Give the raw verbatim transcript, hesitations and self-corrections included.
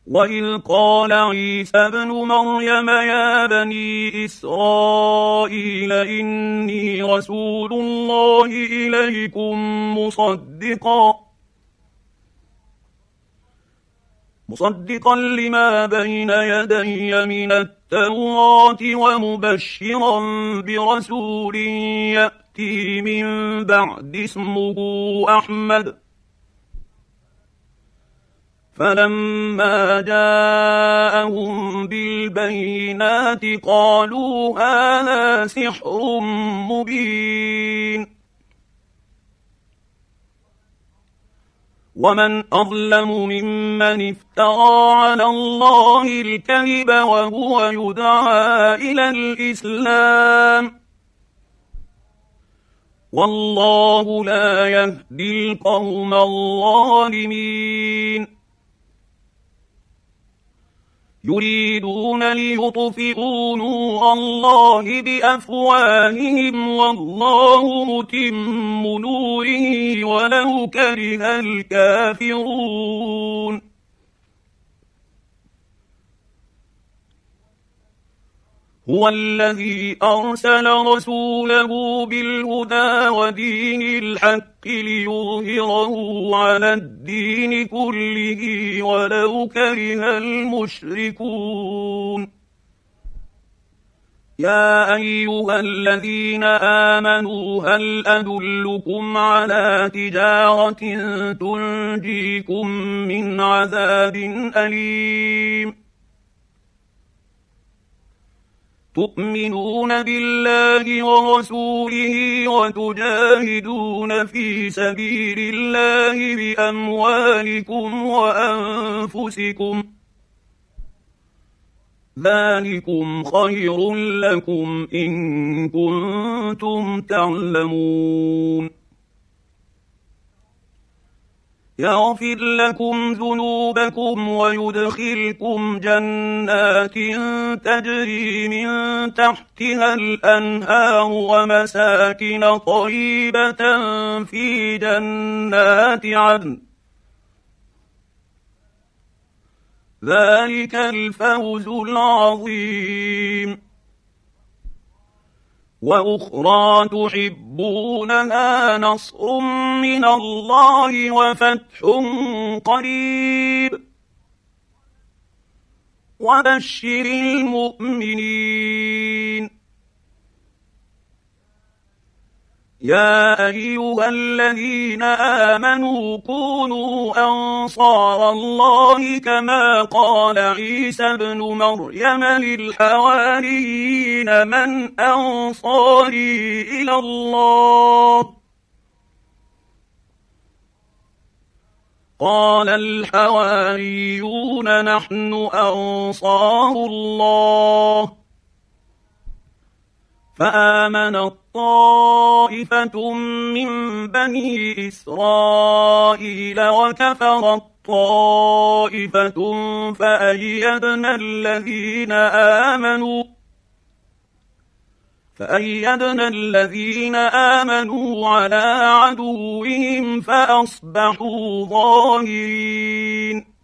وإذ قال عيسى ابن مريم يا بني إسرائيل إني رسول الله إليكم مصدقا مصدقا لما بين يدي من التوراة ومبشرا برسول يأتي من بعد اسمه أحمد. فلما جاءهم بالبينات قالوا هذا سحر مبين. ومن أظلم ممن افترى على الله الكذب وهو يدعى إلى الإسلام والله لا يهدي القوم الظالمين. يريدون ليطفئوا نور الله بأفواههم والله متم نوره ولو كره الكافرون. هو الذي أرسل رسوله بالهدى ودين الحق ليظهره على الدين كله ولو كره المشركون. يا أيها الذين آمنوا هل أدلكم على تجارة تنجيكم من عذاب أليم؟ تؤمنون بالله ورسوله وتجاهدون في سبيل الله بأموالكم وأنفسكم ذلكم خير لكم إن كنتم تعلمون. يغفر لكم ذنوبكم ويدخلكم جنات تجري من تحتها الأنهار ومساكن طيبة في جنات عدن ذلك الفوز العظيم. وأخرى تحبونها نصر من الله وفتح قريب وبشر المؤمنين. يا أيها الذين آمنوا كونوا أنصار الله كما قال عيسى ابن مريم للحواريين من أنصاري إلى الله؟ قال الحواريون نحن أنصار الله. فآمنت طائفة من بني إسرائيل وكفرت طائفة فأيدنا الذين آمنوا فأيدنا الذين آمنوا على عدوهم فأصبحوا ظاهرين.